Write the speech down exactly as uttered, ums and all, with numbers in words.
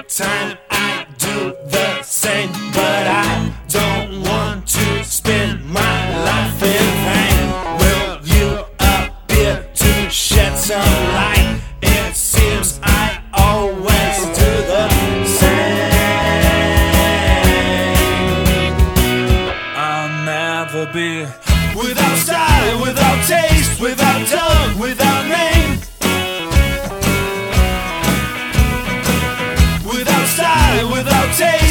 time I do the same, but I don't want to spend my life in vain. Will you appear to shed some light? It seems I always do the same. I'll never be without style, without taste, without tongue, without name. Without style, without taste.